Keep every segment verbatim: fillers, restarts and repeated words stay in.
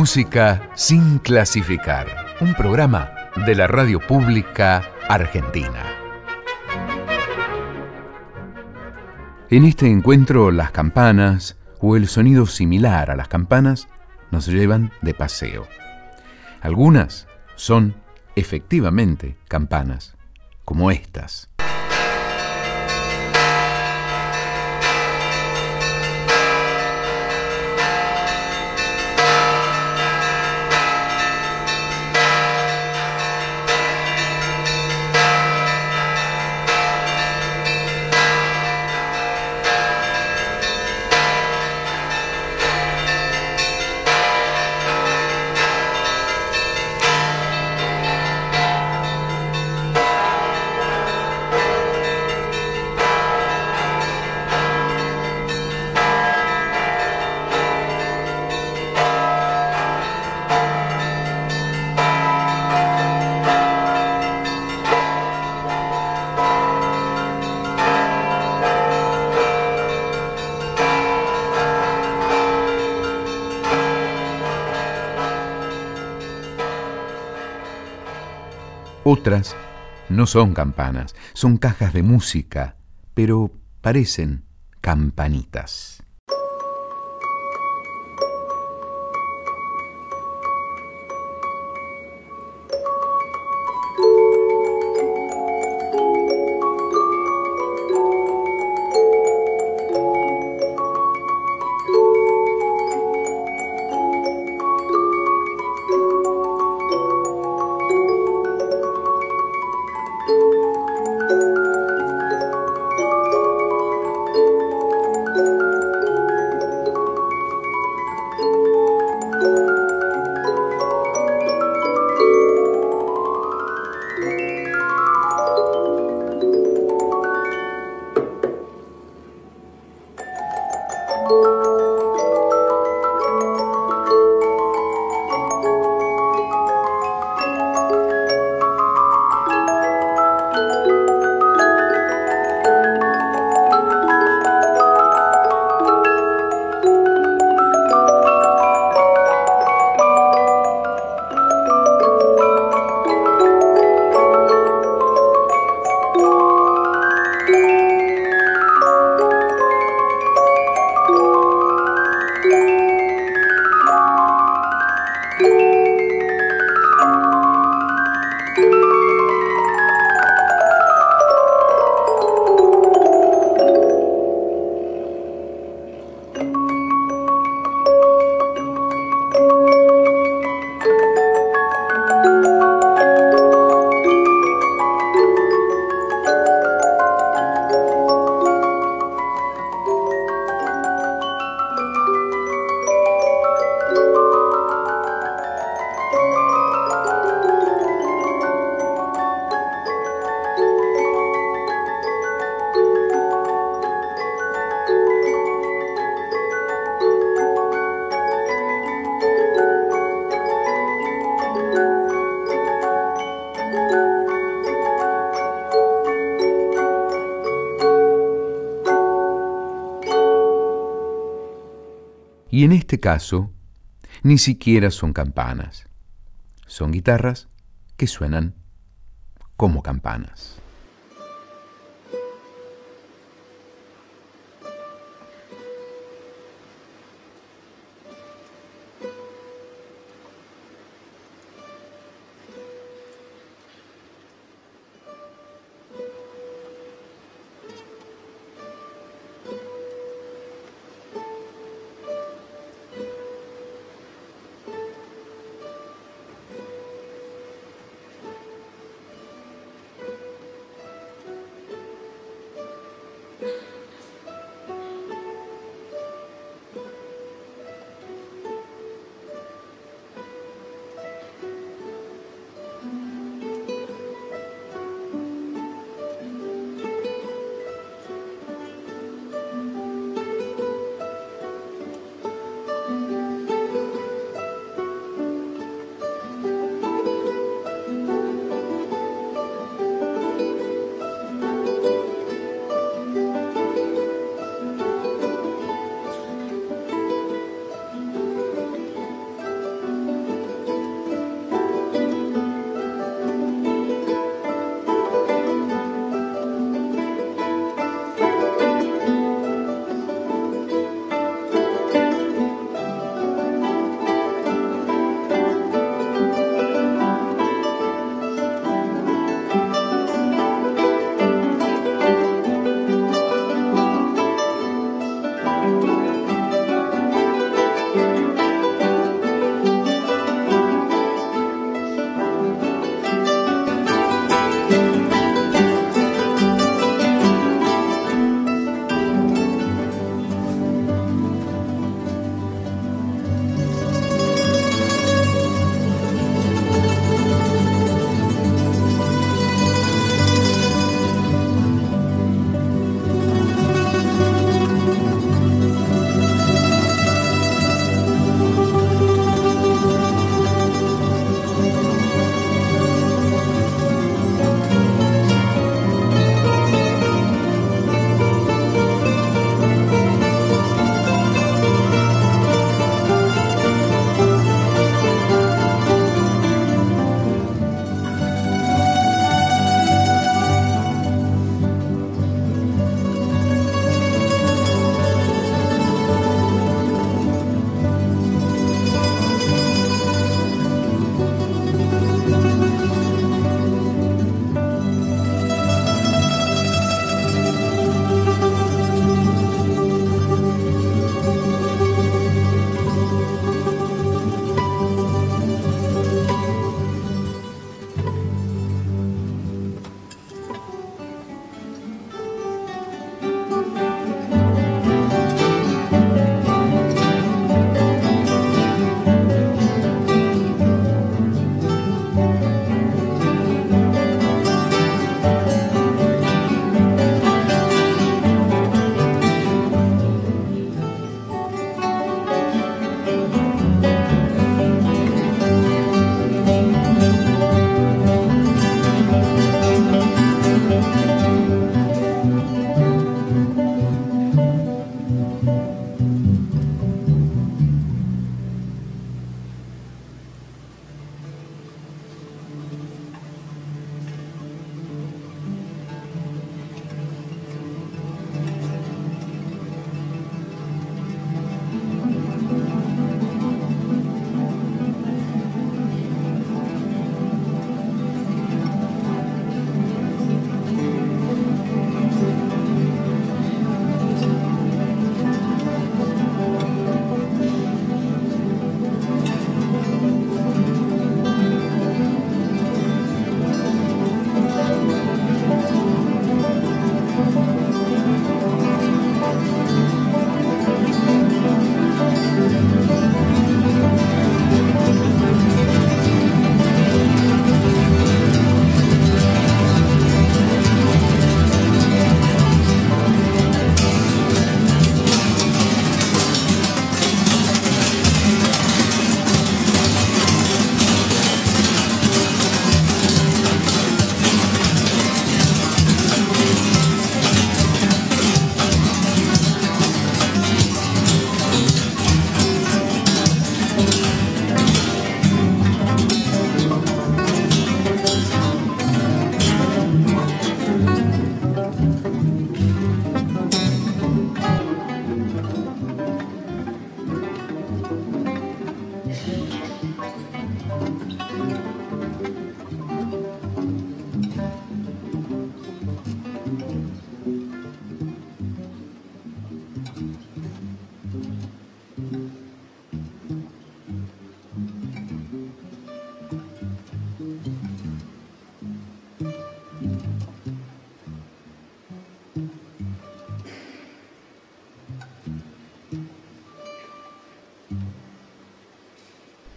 Música sin clasificar, un programa de la radio pública argentina. En este encuentro, las campanas o el sonido similar a las campanas nos llevan de paseo. Algunas son efectivamente campanas, como estas. Otras no son campanas, son cajas de música, pero parecen campanitas. Y en este caso, ni siquiera son campanas. Son guitarras que suenan como campanas.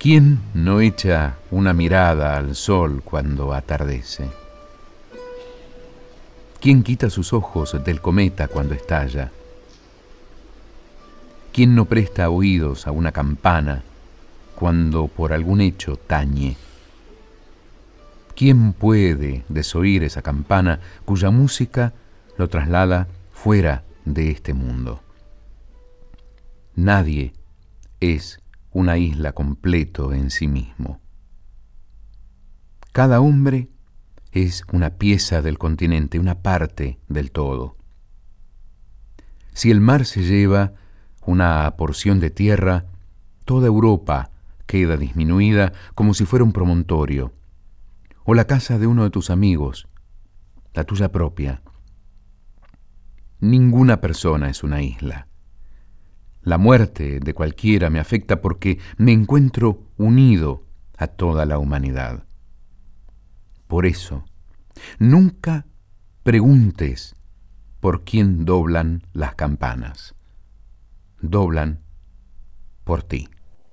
¿Quién no echa una mirada al sol cuando atardece? ¿Quién quita sus ojos del cometa cuando estalla? ¿Quién no presta oídos a una campana cuando por algún hecho tañe? ¿Quién puede desoír esa campana cuya música lo traslada fuera de este mundo? Nadie es una isla completo en sí mismo. Cada hombre es una pieza del continente, una parte del todo. Si el mar se lleva una porción de tierra, toda Europa queda disminuida como si fuera un promontorio, o la casa de uno de tus amigos, la tuya propia. Ninguna persona es una isla. La muerte de cualquiera me afecta porque me encuentro unido a toda la humanidad. Por eso, nunca preguntes por quién doblan las campanas. Doblan por ti.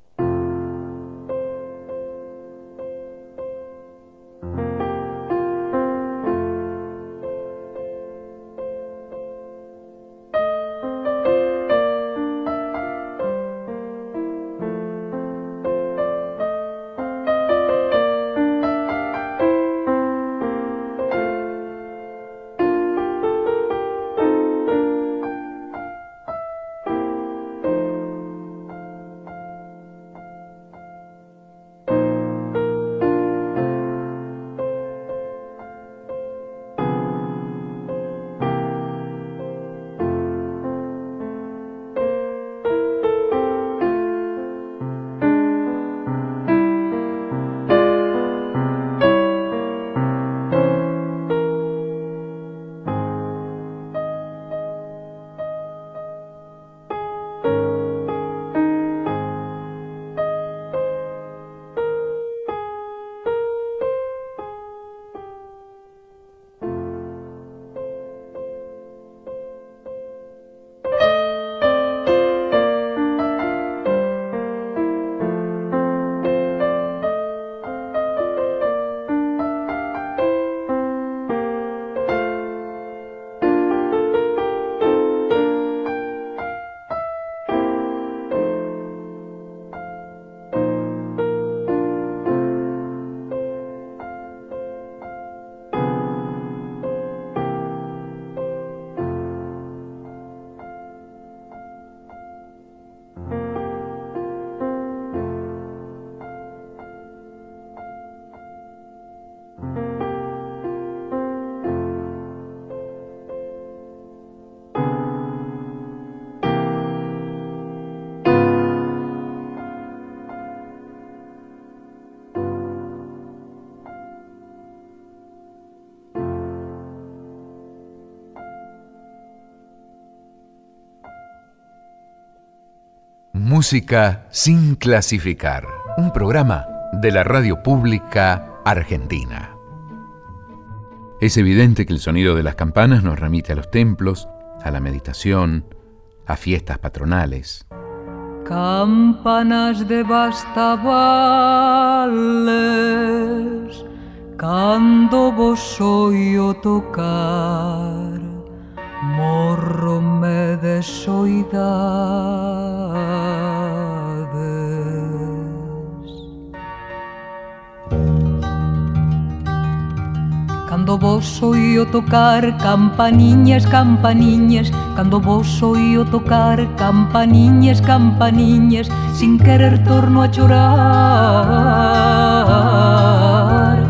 Música sin clasificar, un programa de la Radio Pública Argentina. Es evidente que el sonido de las campanas nos remite a los templos, a la meditación, a fiestas patronales. Campanas de bastavales, cando vos oio tocar, morro-me de soidades. Cando vos oio tocar campaniñas, campaniñas, cando vos oio tocar campaniñas, campaniñas, sin querer torno a chorar.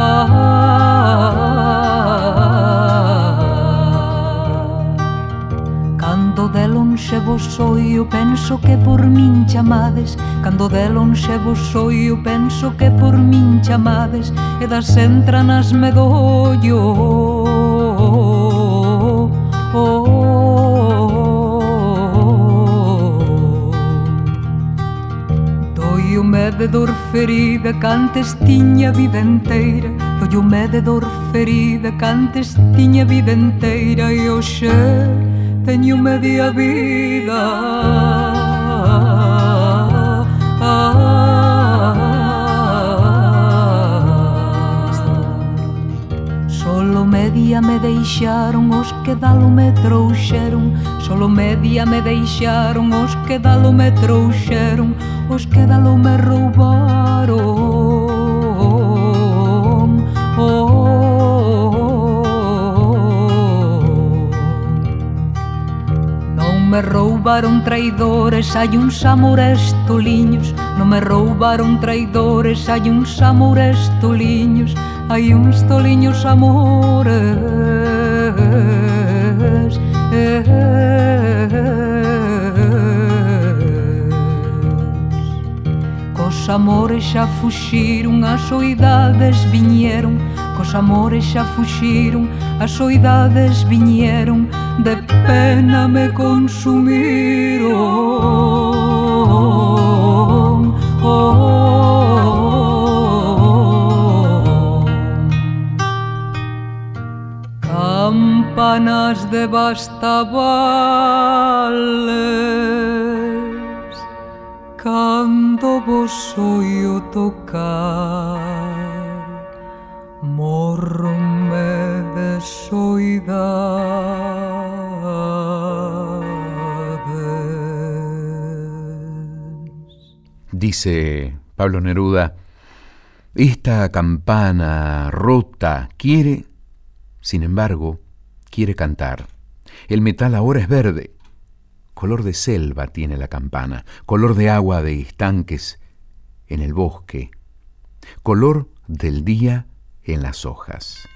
Ah, cando de lonxe vos oio penso que por min chamades, cando de lonxe vos oio penso que por min chamades, e das entranas me doio. Oh, oh, oh. Doio-me de dor ferida cantes tiña vida inteira, doio-me de dor ferida cantes tiña vida inteira, e hoxe teño media vida. Ah, ah, media me deixaron, os que dalo me trouxeron. Solo media me deixaron, os que dalo me trouxeron. Os que dalo me roubaron. Non me roubaron traidores, hai uns amores toliños. Non me roubaron traidores, hai uns amores toliños. Hai uns toliños amores. Cos amores xa fuxiron, as soidades viñeron. Cos amores xa fuxiron, as soidades viñeron. De pena me consumiron. Oh, campanas de Bastavales, cando vos oio tocar, morronme de soidades. Dice Pablo Neruda, esta campana rota quiere, sin embargo, quiere cantar. El metal ahora es verde, color de selva tiene la campana, color de agua de estanques en el bosque, color del día en las hojas.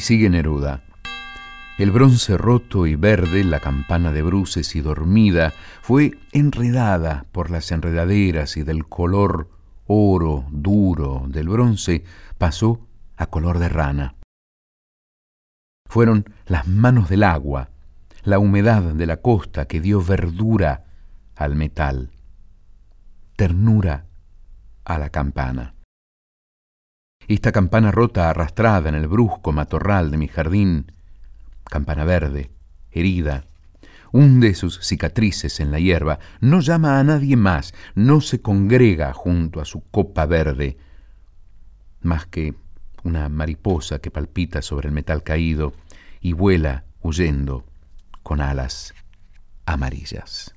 sigue Neruda. El bronce roto y verde, la campana de bruces y dormida, fue enredada por las enredaderas y del color oro duro del bronce pasó a color de rana. Fueron las manos del agua, la humedad de la costa que dio verdura al metal, ternura a la campana. Esta campana rota arrastrada en el brusco matorral de mi jardín, campana verde, herida, hunde sus cicatrices en la hierba, no llama a nadie más, no se congrega junto a su copa verde, más que una mariposa que palpita sobre el metal caído y vuela huyendo con alas amarillas.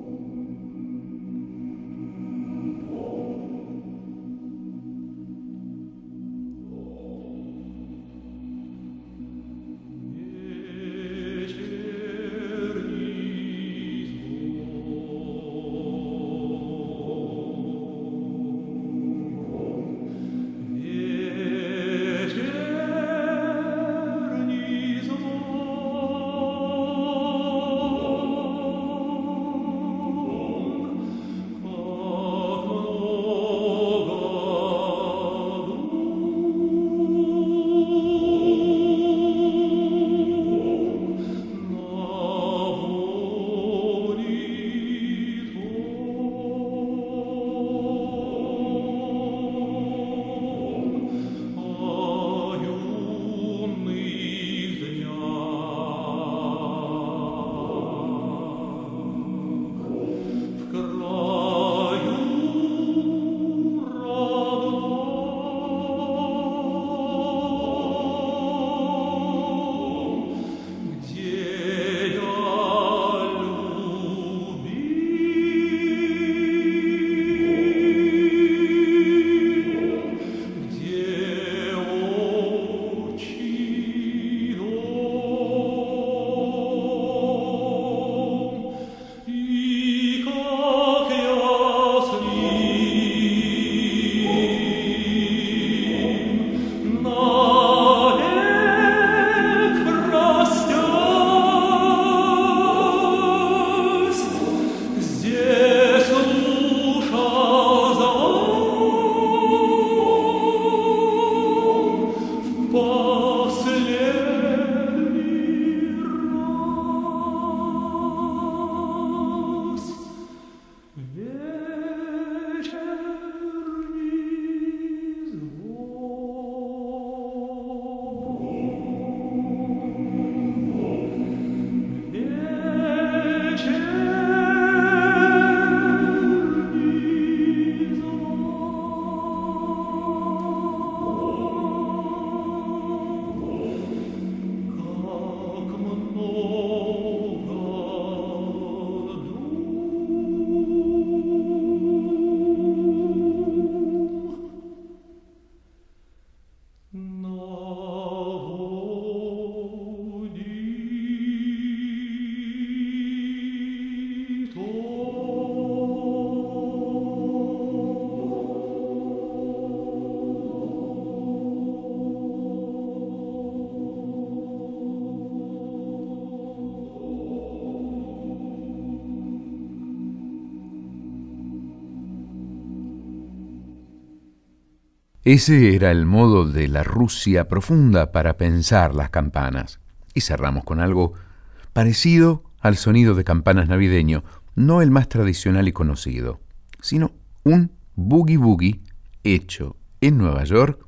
Ese era el modo de la Rusia profunda para pensar las campanas. Y cerramos con algo parecido al sonido de campanas navideño, no el más tradicional y conocido, sino un boogie boogie hecho en Nueva York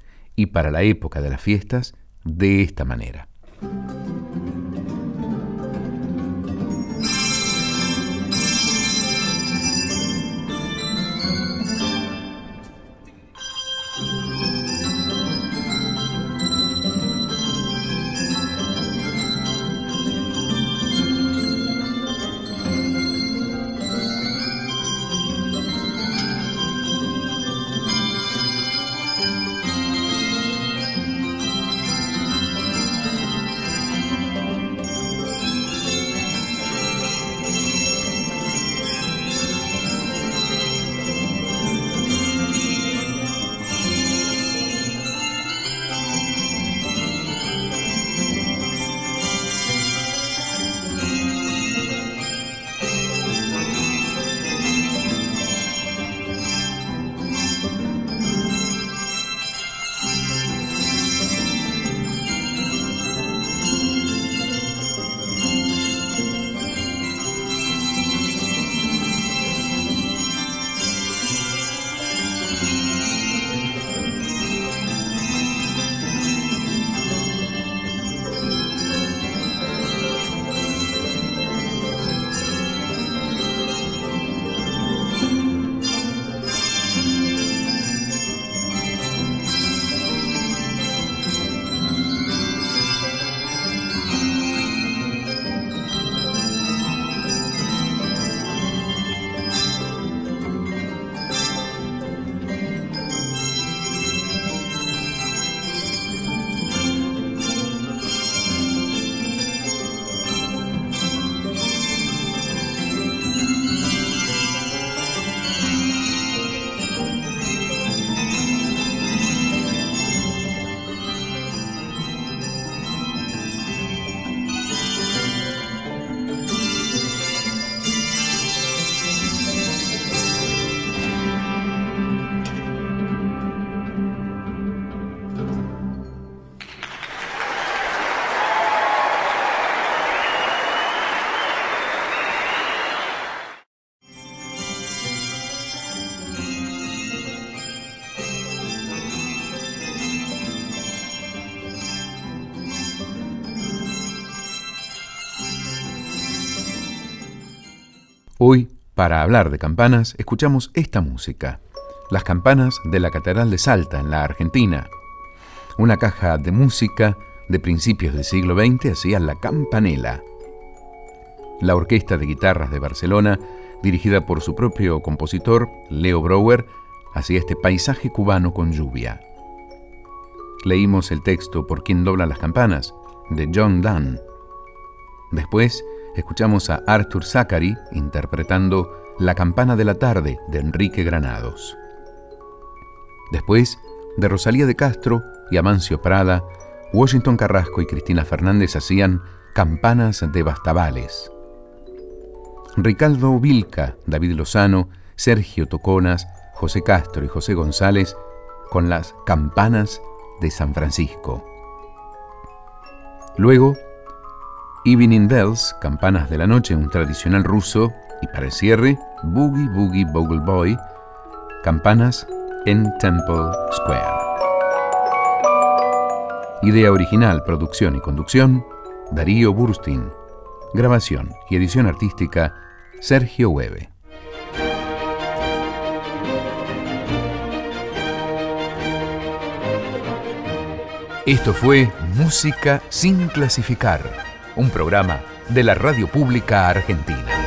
y para la época de las fiestas de esta manera. Hoy, para hablar de campanas, escuchamos esta música. Las campanas de la Catedral de Salta, en la Argentina. Una caja de música de principios del siglo veinte hacía la campanela. La Orquesta de Guitarras de Barcelona, dirigida por su propio compositor, Leo Brouwer, hacía este paisaje cubano con lluvia. Leímos el texto Por quien dobla las campanas, de John Donne. Después, escuchamos a Arthur Zaccari interpretando La campana de la tarde, de Enrique Granados. Después, de Rosalía de Castro y Amancio Prada, Washington Carrasco y Cristina Fernández hacían Campanas de Bastavales. Ricardo Vilca, David Lozano, Sergio Toconas, José Castro y José González con las Campanas de San Francisco. Luego, Evening Bells, Campanas de la Noche, un tradicional ruso, y para el cierre, Boogie Boogie Bogle Boy, Campanas en Temple Square. Idea original, producción y conducción, Darío Burstein. Grabación y edición artística, Sergio Hueve. Esto fue Música sin clasificar, un programa de la Radio Pública Argentina.